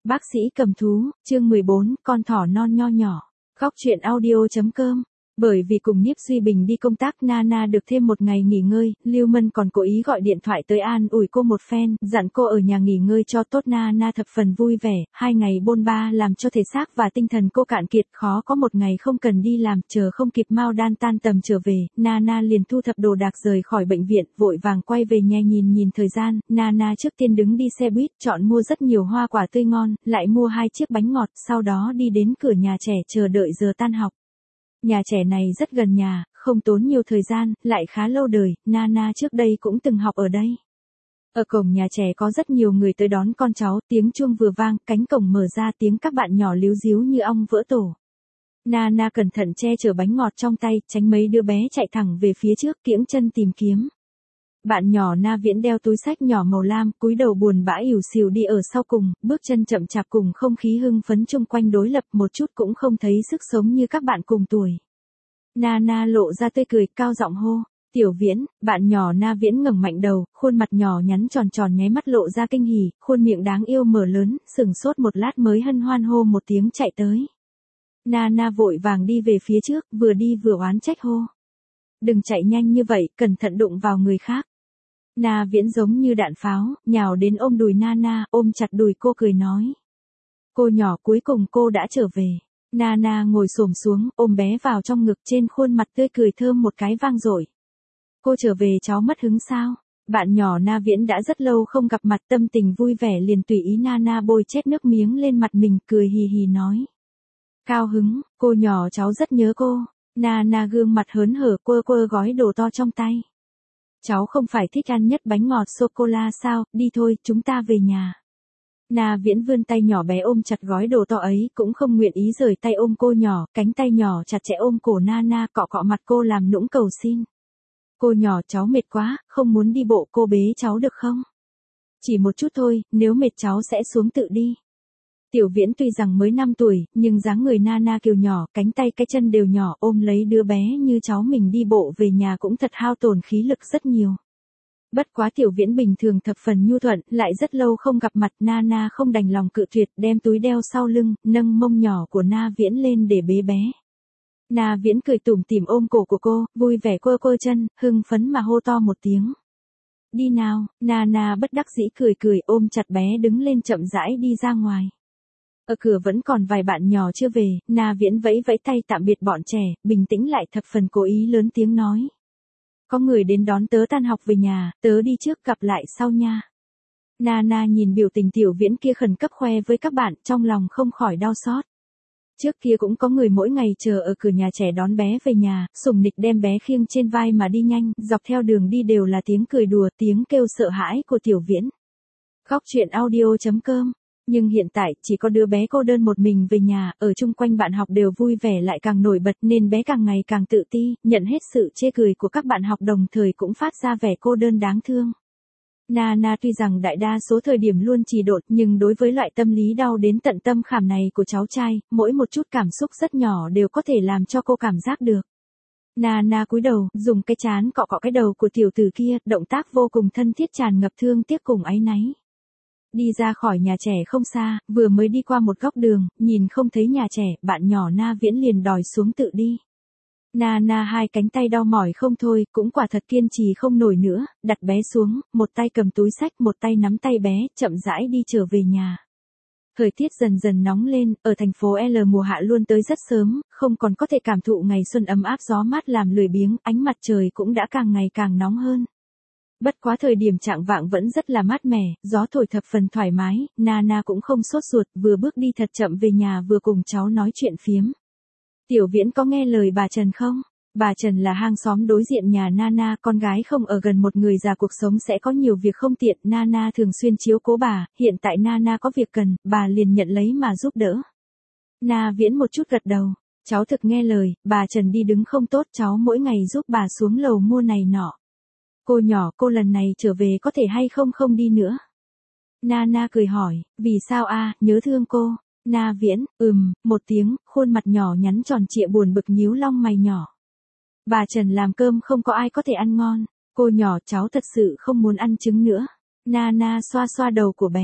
Bác sĩ cầm thú, chương 14, con thỏ non nho nhỏ. Góc truyện audio.com. Bởi vì cùng Nhiếp Duy Bình đi công tác, Nana được thêm một ngày nghỉ ngơi, Lưu Mân còn cố ý gọi điện thoại tới an ủi cô một phen, dặn cô ở nhà nghỉ ngơi cho tốt. Nana thập phần vui vẻ, 2 ngày bôn ba làm cho thể xác và tinh thần cô cạn kiệt, khó có một ngày không cần đi làm. Chờ không kịp Mao Đan tan tầm trở về, Nana liền thu thập đồ đạc rời khỏi bệnh viện, vội vàng quay về nhà. Nhìn thời gian, Nana trước tiên đứng đi xe buýt, chọn mua rất nhiều hoa quả tươi ngon, lại mua 2 chiếc bánh ngọt, sau đó đi đến cửa nhà trẻ chờ đợi giờ tan học. Nhà trẻ này rất gần nhà, không tốn nhiều thời gian, lại khá lâu đời, Nana trước đây cũng từng học ở đây. Ở cổng nhà trẻ có rất nhiều người tới đón con cháu, tiếng chuông vừa vang, cánh cổng mở ra, tiếng các bạn nhỏ líu ríu như ong vỡ tổ. Nana cẩn thận che chở bánh ngọt trong tay, tránh mấy đứa bé chạy thẳng về phía trước, kiễng chân tìm kiếm. Bạn nhỏ Na Viễn đeo túi xách nhỏ màu lam, cúi đầu buồn bã ỉu xìu đi ở sau cùng, bước chân chậm chạp cùng không khí hưng phấn chung quanh đối lập, một chút cũng không thấy sức sống như các bạn cùng tuổi. Nana lộ ra tươi cười, cao giọng hô, "Tiểu Viễn." Bạn nhỏ Na Viễn ngẩng mạnh đầu, khuôn mặt nhỏ nhắn tròn tròn nháy mắt lộ ra kinh hỉ, khuôn miệng đáng yêu mở lớn, sừng sốt một lát mới hân hoan hô một tiếng chạy tới. Nana vội vàng đi về phía trước, vừa đi vừa oán trách hô, "Đừng chạy nhanh như vậy, cẩn thận đụng vào người khác." Na Viễn giống như đạn pháo, nhào đến ôm đùi Nana, ôm chặt đùi cô cười nói, "Cô nhỏ, cuối cùng cô đã trở về." Nana ngồi xổm xuống, ôm bé vào trong ngực, trên khuôn mặt tươi cười thơm một cái vang dội. "Cô trở về cháu mất hứng sao?" Bạn nhỏ Na Viễn đã rất lâu không gặp mặt, tâm tình vui vẻ liền tùy ý Nana bôi chét nước miếng lên mặt mình, cười hì hì nói, "Cao hứng, cô nhỏ cháu rất nhớ cô." Nana gương mặt hớn hở quơ quơ gói đồ to trong tay. "Cháu không phải thích ăn nhất bánh ngọt sô-cô-la sao, đi thôi, chúng ta về nhà." Na Viễn vươn tay nhỏ bé ôm chặt gói đồ to ấy, cũng không nguyện ý rời tay ôm cô nhỏ, cánh tay nhỏ chặt chẽ ôm cổ Nana, cọ cọ mặt cô làm nũng cầu xin. "Cô nhỏ, cháu mệt quá, không muốn đi bộ, cô bế cháu được không? Chỉ một chút thôi, nếu mệt cháu sẽ xuống tự đi." Tiểu Viễn tuy rằng mới 5 tuổi, nhưng dáng người Nana kiều nhỏ, cánh tay cái chân đều nhỏ, ôm lấy đứa bé như cháu mình đi bộ về nhà cũng thật hao tổn khí lực rất nhiều. Bất quá Tiểu Viễn bình thường thập phần nhu thuận, lại rất lâu không gặp mặt, Nana không đành lòng cự tuyệt, đem túi đeo sau lưng, nâng mông nhỏ của Na Viễn lên để bế bé. Na Viễn cười tủm tỉm ôm cổ của cô, vui vẻ quơ quơ chân, hưng phấn mà hô to một tiếng, "Đi nào." Nana bất đắc dĩ cười cười, ôm chặt bé đứng lên chậm rãi đi ra ngoài. Ở cửa vẫn còn vài bạn nhỏ chưa về, Na Viễn vẫy vẫy tay tạm biệt bọn trẻ, bình tĩnh lại thập phần cố ý lớn tiếng nói, "Có người đến đón tớ tan học về nhà, tớ đi trước, gặp lại sau nha." Nana nhìn biểu tình Tiểu Viễn kia khẩn cấp khoe với các bạn, trong lòng không khỏi đau xót. Trước kia cũng có người mỗi ngày chờ ở cửa nhà trẻ đón bé về nhà, sủng nịch đem bé khiêng trên vai mà đi nhanh, dọc theo đường đi đều là tiếng cười đùa, tiếng kêu sợ hãi của Tiểu Viễn. Góc truyện audio.com. Nhưng hiện tại, chỉ có đứa bé cô đơn một mình về nhà, ở chung quanh bạn học đều vui vẻ lại càng nổi bật, nên bé càng ngày càng tự ti, nhận hết sự chê cười của các bạn học, đồng thời cũng phát ra vẻ cô đơn đáng thương. Nana tuy rằng đại đa số thời điểm luôn trì độn, nhưng đối với loại tâm lý đau đến tận tâm khảm này của cháu trai, mỗi một chút cảm xúc rất nhỏ đều có thể làm cho cô cảm giác được. Nana cúi đầu, dùng cái trán cọ cọ cái đầu của tiểu tử kia, động tác vô cùng thân thiết tràn ngập thương tiếc cùng áy náy. Đi ra khỏi nhà trẻ không xa, vừa mới đi qua một góc đường, nhìn không thấy nhà trẻ, bạn nhỏ Na Viễn liền đòi xuống tự đi. Nana hai cánh tay đau mỏi không thôi, cũng quả thật kiên trì không nổi nữa, đặt bé xuống, một tay cầm túi xách, một tay nắm tay bé, chậm rãi đi trở về nhà. Thời tiết dần dần nóng lên, ở thành phố L mùa hạ luôn tới rất sớm, không còn có thể cảm thụ ngày xuân ấm áp gió mát làm lười biếng, ánh mặt trời cũng đã càng ngày càng nóng hơn. Bất quá thời điểm chạng vạng vẫn rất là mát mẻ, gió thổi thập phần thoải mái, Nana cũng không sốt ruột, vừa bước đi thật chậm về nhà vừa cùng cháu nói chuyện phiếm. "Tiểu Viễn có nghe lời bà Trần không?" Bà Trần là hàng xóm đối diện nhà Nana, con gái không ở gần một người già cuộc sống sẽ có nhiều việc không tiện, Nana thường xuyên chiếu cố bà, hiện tại Nana có việc cần, bà liền nhận lấy mà giúp đỡ. Na Viễn một chút gật đầu, "Cháu thực nghe lời, bà Trần đi đứng không tốt, cháu mỗi ngày giúp bà xuống lầu mua này nọ." "Cô nhỏ, cô lần này trở về có thể hay không đi nữa?" Nana cười hỏi, "Vì sao a, nhớ thương cô?" Na Viễn, một tiếng, khuôn mặt nhỏ nhắn tròn trịa buồn bực nhíu lông mày nhỏ. "Bà Trần làm cơm không có ai có thể ăn ngon. Cô nhỏ, cháu thật sự không muốn ăn trứng nữa." Nana xoa xoa đầu của bé.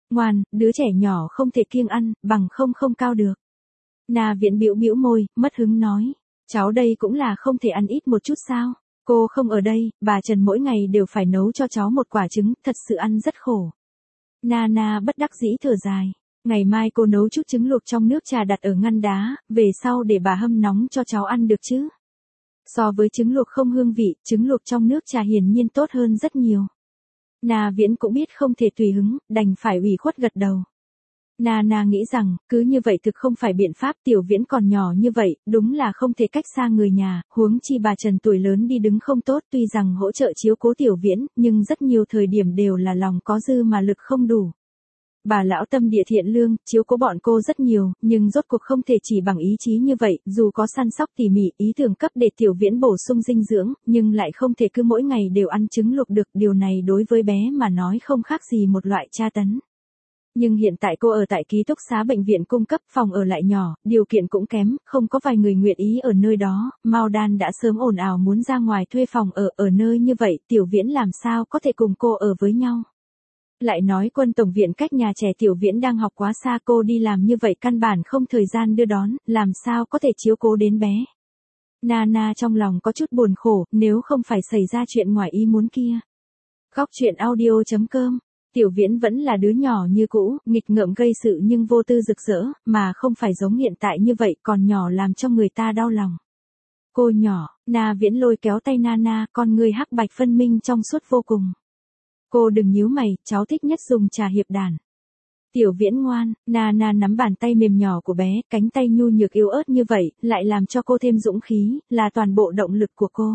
Ngoan, đứa trẻ nhỏ không thể kiêng ăn, bằng không cao được. Na Viễn bĩu bĩu môi, mất hứng nói. Cháu đây cũng là không thể ăn ít một chút sao? Cô không ở đây, bà Trần mỗi ngày đều phải nấu cho cháu một quả trứng, thật sự ăn rất khổ. Nana bất đắc dĩ thở dài. Ngày mai cô nấu chút trứng luộc trong nước trà đặt ở ngăn đá, về sau để bà hâm nóng cho cháu ăn được chứ. So với trứng luộc không hương vị, trứng luộc trong nước trà hiển nhiên tốt hơn rất nhiều. Na Viễn cũng biết không thể tùy hứng, đành phải ủy khuất gật đầu. Nana nghĩ rằng, cứ như vậy thực không phải biện pháp, Tiểu Viễn còn nhỏ như vậy, đúng là không thể cách xa người nhà, huống chi bà Trần tuổi lớn đi đứng không tốt, tuy rằng hỗ trợ chiếu cố Tiểu Viễn, nhưng rất nhiều thời điểm đều là lòng có dư mà lực không đủ. Bà lão tâm địa thiện lương, chiếu cố bọn cô rất nhiều, nhưng rốt cuộc không thể chỉ bằng ý chí như vậy, dù có săn sóc tỉ mỉ, ý tưởng cấp để Tiểu Viễn bổ sung dinh dưỡng, nhưng lại không thể cứ mỗi ngày đều ăn trứng luộc được, điều này đối với bé mà nói không khác gì một loại tra tấn. Nhưng hiện tại cô ở tại ký túc xá bệnh viện cung cấp, phòng ở lại nhỏ, điều kiện cũng kém, không có vài người nguyện ý ở nơi đó, Mao Đan đã sớm ồn ào muốn ra ngoài thuê phòng ở nơi như vậy, Tiểu Viễn làm sao có thể cùng cô ở với nhau. Lại nói Quân Tổng viện cách nhà trẻ Tiểu Viễn đang học quá xa, cô đi làm như vậy căn bản không thời gian đưa đón, làm sao có thể chiếu cố đến bé. Nana trong lòng có chút buồn khổ, nếu không phải xảy ra chuyện ngoài ý muốn kia. Góc truyện audio.com. Tiểu Viễn vẫn là đứa nhỏ như cũ, nghịch ngợm gây sự nhưng vô tư rực rỡ, mà không phải giống hiện tại như vậy, còn nhỏ làm cho người ta đau lòng. Cô nhỏ, Na Viễn lôi kéo tay Nana, con người hắc bạch phân minh trong suốt vô cùng. Cô đừng nhíu mày, cháu thích nhất dùng trà hiệp đàn. Tiểu Viễn ngoan, Nana nắm bàn tay mềm nhỏ của bé, cánh tay nhu nhược yếu ớt như vậy, lại làm cho cô thêm dũng khí, là toàn bộ động lực của cô.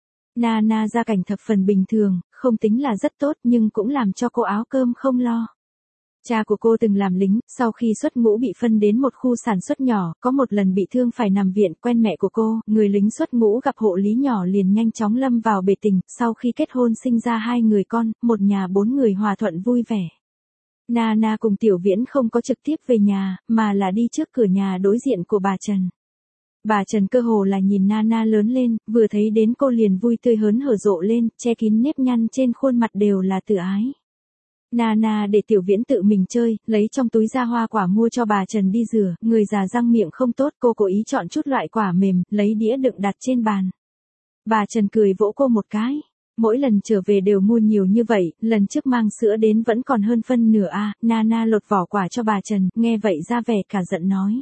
Nana gia cảnh thập phần bình thường, không tính là rất tốt nhưng cũng làm cho cô áo cơm không lo. Cha của cô từng làm lính, sau khi xuất ngũ bị phân đến một khu sản xuất nhỏ, có một lần bị thương phải nằm viện, quen mẹ của cô, người lính xuất ngũ gặp hộ lý nhỏ liền nhanh chóng lâm vào bể tình, sau khi kết hôn sinh ra 2 người con, một nhà 4 người hòa thuận vui vẻ. Nana cùng Tiểu Viễn không có trực tiếp về nhà, mà là đi trước cửa nhà đối diện của bà Trần. Bà Trần cơ hồ là nhìn Nana lớn lên, vừa thấy đến cô liền vui tươi hớn hở rộ lên, che kín nếp nhăn trên khuôn mặt đều là tự ái. Nana để Tiểu Viễn tự mình chơi, lấy trong túi ra hoa quả mua cho bà Trần đi rửa, người già răng miệng không tốt, cô cố ý chọn chút loại quả mềm, lấy đĩa đựng đặt trên bàn. Bà Trần cười vỗ cô một cái. Mỗi lần trở về đều mua nhiều như vậy, lần trước mang sữa đến vẫn còn hơn phân nửa Nana lột vỏ quả cho bà Trần, nghe vậy ra vẻ cả giận nói.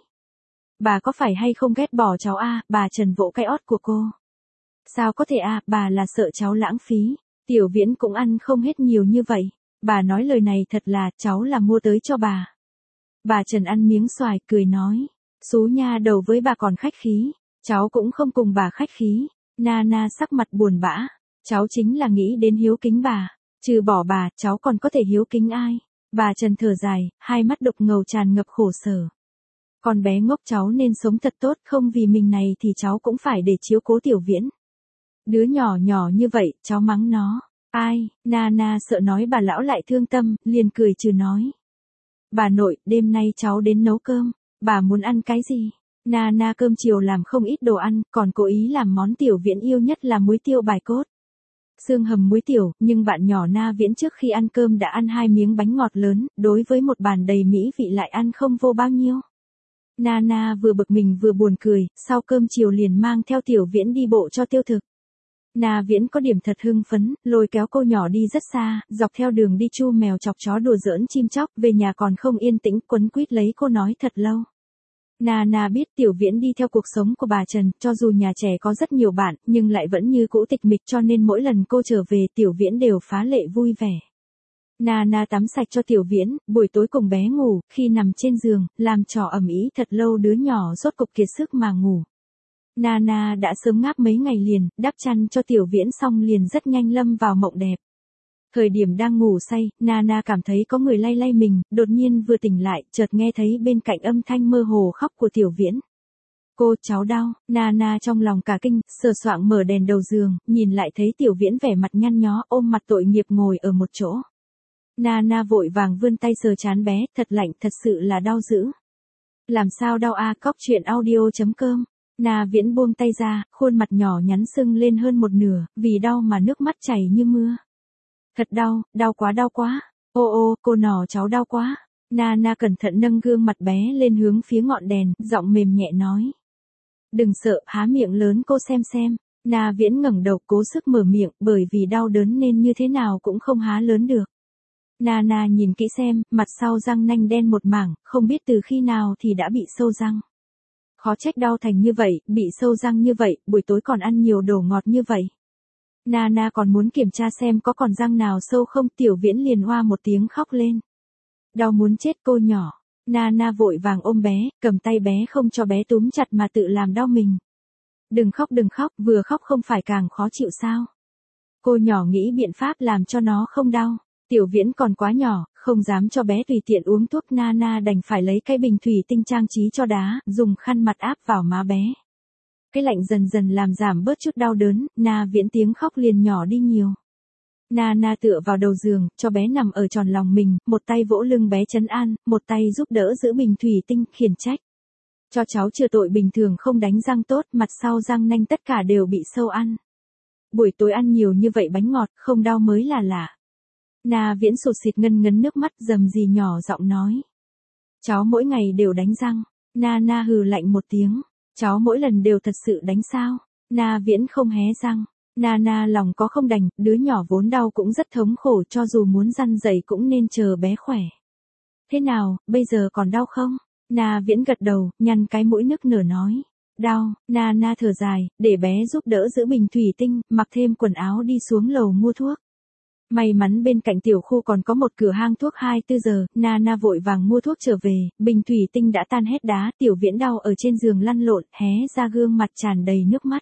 Bà có phải hay không ghét bỏ cháu bà Trần vỗ cái ót của cô. Sao có thể bà là sợ cháu lãng phí, Tiểu Viễn cũng ăn không hết nhiều như vậy. Bà nói lời này thật là, cháu là mua tới cho bà. Bà Trần ăn miếng xoài, cười nói. Xú nha đầu với bà còn khách khí, cháu cũng không cùng bà khách khí. Nana sắc mặt buồn bã. Cháu chính là nghĩ đến hiếu kính bà. Trừ bỏ bà, cháu còn có thể hiếu kính ai? Bà Trần thở dài, hai mắt đục ngầu tràn ngập khổ sở. Con bé ngốc, cháu nên sống thật tốt, không vì mình này thì cháu cũng phải để chiếu cố Tiểu Viễn. Đứa nhỏ nhỏ như vậy, cháu mắng nó. Ai, Nana sợ nói bà lão lại thương tâm, liền cười trừ nói. Bà nội, đêm nay cháu đến nấu cơm, bà muốn ăn cái gì? Nana cơm chiều làm không ít đồ ăn, còn cố ý làm món Tiểu Viễn yêu nhất là muối tiêu bài cốt. Xương hầm muối tiểu, nhưng bạn nhỏ Na Viễn trước khi ăn cơm đã ăn 2 miếng bánh ngọt lớn, đối với một bàn đầy mỹ vị lại ăn không vô bao nhiêu. Nana vừa bực mình vừa buồn cười, sau cơm chiều liền mang theo Tiểu Viễn đi bộ cho tiêu thực. Na Viễn có điểm thật hưng phấn, lôi kéo cô nhỏ đi rất xa, dọc theo đường đi chu mèo chọc chó đùa giỡn chim chóc, về nhà còn không yên tĩnh, quấn quýt lấy cô nói thật lâu. Nana biết Tiểu Viễn đi theo cuộc sống của bà Trần, cho dù nhà trẻ có rất nhiều bạn, nhưng lại vẫn như cũ tịch mịch, cho nên mỗi lần cô trở về Tiểu Viễn đều phá lệ vui vẻ. Nana tắm sạch cho Tiểu Viễn, buổi tối cùng bé ngủ, khi nằm trên giường, làm trò ầm ĩ thật lâu, đứa nhỏ rốt cục kiệt sức mà ngủ. Nana đã sớm ngáp mấy ngày liền, đắp chăn cho Tiểu Viễn xong liền rất nhanh lâm vào mộng đẹp. Thời điểm đang ngủ say, Nana cảm thấy có người lay lay mình, đột nhiên vừa tỉnh lại, chợt nghe thấy bên cạnh âm thanh mơ hồ khóc của Tiểu Viễn. Cô, cháu đau, Nana trong lòng cả kinh, sờ soạng mở đèn đầu giường, nhìn lại thấy Tiểu Viễn vẻ mặt nhăn nhó, ôm mặt tội nghiệp ngồi ở một chỗ. Nana vội vàng vươn tay sờ trán bé, thật lạnh, thật sự là đau dữ. Làm sao đau Cóc truyện audio.com. Na Viễn buông tay ra, khuôn mặt nhỏ nhắn sưng lên hơn một nửa, vì đau mà nước mắt chảy như mưa. Thật đau, đau quá. Ô ô, cô nhỏ cháu đau quá. Nana cẩn thận nâng gương mặt bé lên hướng phía ngọn đèn, giọng mềm nhẹ nói. Đừng sợ, há miệng lớn cô xem. Na Viễn ngẩng đầu cố sức mở miệng, bởi vì đau đớn nên như thế nào cũng không há lớn được. Nana nhìn kỹ xem, mặt sau răng nanh đen một mảng, không biết từ khi nào thì đã bị sâu răng. Khó trách đau thành như vậy, bị sâu răng như vậy, buổi tối còn ăn nhiều đồ ngọt như vậy. Nana còn muốn kiểm tra xem có còn răng nào sâu không, Tiểu Viễn liền oa một tiếng khóc lên. Đau muốn chết cô nhỏ. Nana vội vàng ôm bé, cầm tay bé không cho bé túm chặt mà tự làm đau mình. Đừng khóc, vừa khóc không phải càng khó chịu sao. Cô nhỏ nghĩ biện pháp làm cho nó không đau. Tiểu Viễn còn quá nhỏ, không dám cho bé tùy tiện uống thuốc, Nana đành phải lấy cái bình thủy tinh trang trí cho đá, dùng khăn mặt áp vào má bé. Cái lạnh dần dần làm giảm bớt chút đau đớn, Na Viễn tiếng khóc liền nhỏ đi nhiều. Nana tựa vào đầu giường, cho bé nằm ở tròn lòng mình, một tay vỗ lưng bé trấn an, một tay giúp đỡ giữ bình thủy tinh, khiển trách. Cho cháu chừa tội bình thường không đánh răng tốt, mặt sau răng nanh tất cả đều bị sâu ăn. Buổi tối ăn nhiều như vậy bánh ngọt, không đau mới là lạ. Na Viễn sụt sịt ngấn nước mắt, rầm rì nhỏ giọng nói. Cháu mỗi ngày đều đánh răng. Nana hừ lạnh một tiếng. Cháu mỗi lần đều thật sự đánh sao? Na Viễn không hé răng. Nana lòng có không đành, đứa nhỏ vốn đau cũng rất thống khổ, cho dù muốn răn dậy cũng nên chờ bé khỏe. Thế nào, bây giờ còn đau không? Na Viễn gật đầu, nhăn cái mũi nức nở nói. Đau. Nana thở dài, để bé giúp đỡ giữ bình thủy tinh, mặc thêm quần áo đi xuống lầu mua thuốc. May mắn bên cạnh tiểu khu còn có một cửa hang thuốc 24 giờ, Nana vội vàng mua thuốc trở về, bình thủy tinh đã tan hết đá, Tiểu Viễn đau ở trên giường lăn lộn, hé ra gương mặt tràn đầy nước mắt.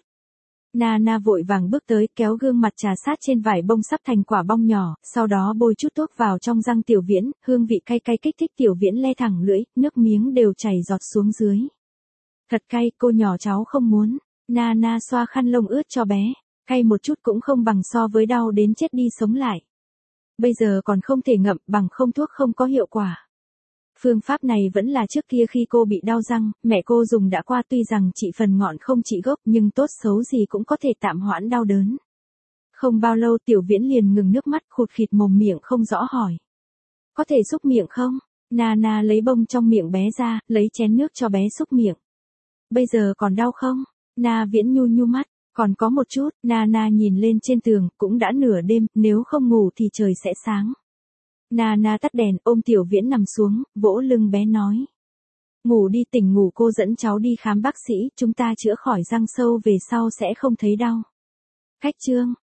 Nana vội vàng bước tới, kéo gương mặt trà sát trên vải bông sắp thành quả bong nhỏ, sau đó bôi chút thuốc vào trong răng Tiểu Viễn, hương vị cay cay kích thích Tiểu Viễn le thẳng lưỡi, nước miếng đều chảy giọt xuống dưới. Thật cay, cô nhỏ cháu không muốn. Nana xoa khăn lông ướt cho bé. Cay một chút cũng không bằng so với đau đến chết đi sống lại. Bây giờ còn không thể ngậm, bằng không thuốc không có hiệu quả. Phương pháp này vẫn là trước kia khi cô bị đau răng, mẹ cô dùng đã qua, tuy rằng trị phần ngọn không trị gốc nhưng tốt xấu gì cũng có thể tạm hoãn đau đớn. Không bao lâu Tiểu Viễn liền ngừng nước mắt, khụt khịt mồm miệng không rõ hỏi. Có thể xúc miệng không? Nana lấy bông trong miệng bé ra, lấy chén nước cho bé xúc miệng. Bây giờ còn đau không? Na Viễn nhu mắt. Còn có một chút, Nana nhìn lên trên tường, cũng đã nửa đêm, nếu không ngủ thì trời sẽ sáng. Nana tắt đèn, ôm Tiểu Viễn nằm xuống, vỗ lưng bé nói. Ngủ đi, tỉnh ngủ, cô dẫn cháu đi khám bác sĩ, chúng ta chữa khỏi răng sâu về sau sẽ không thấy đau. Khách chương.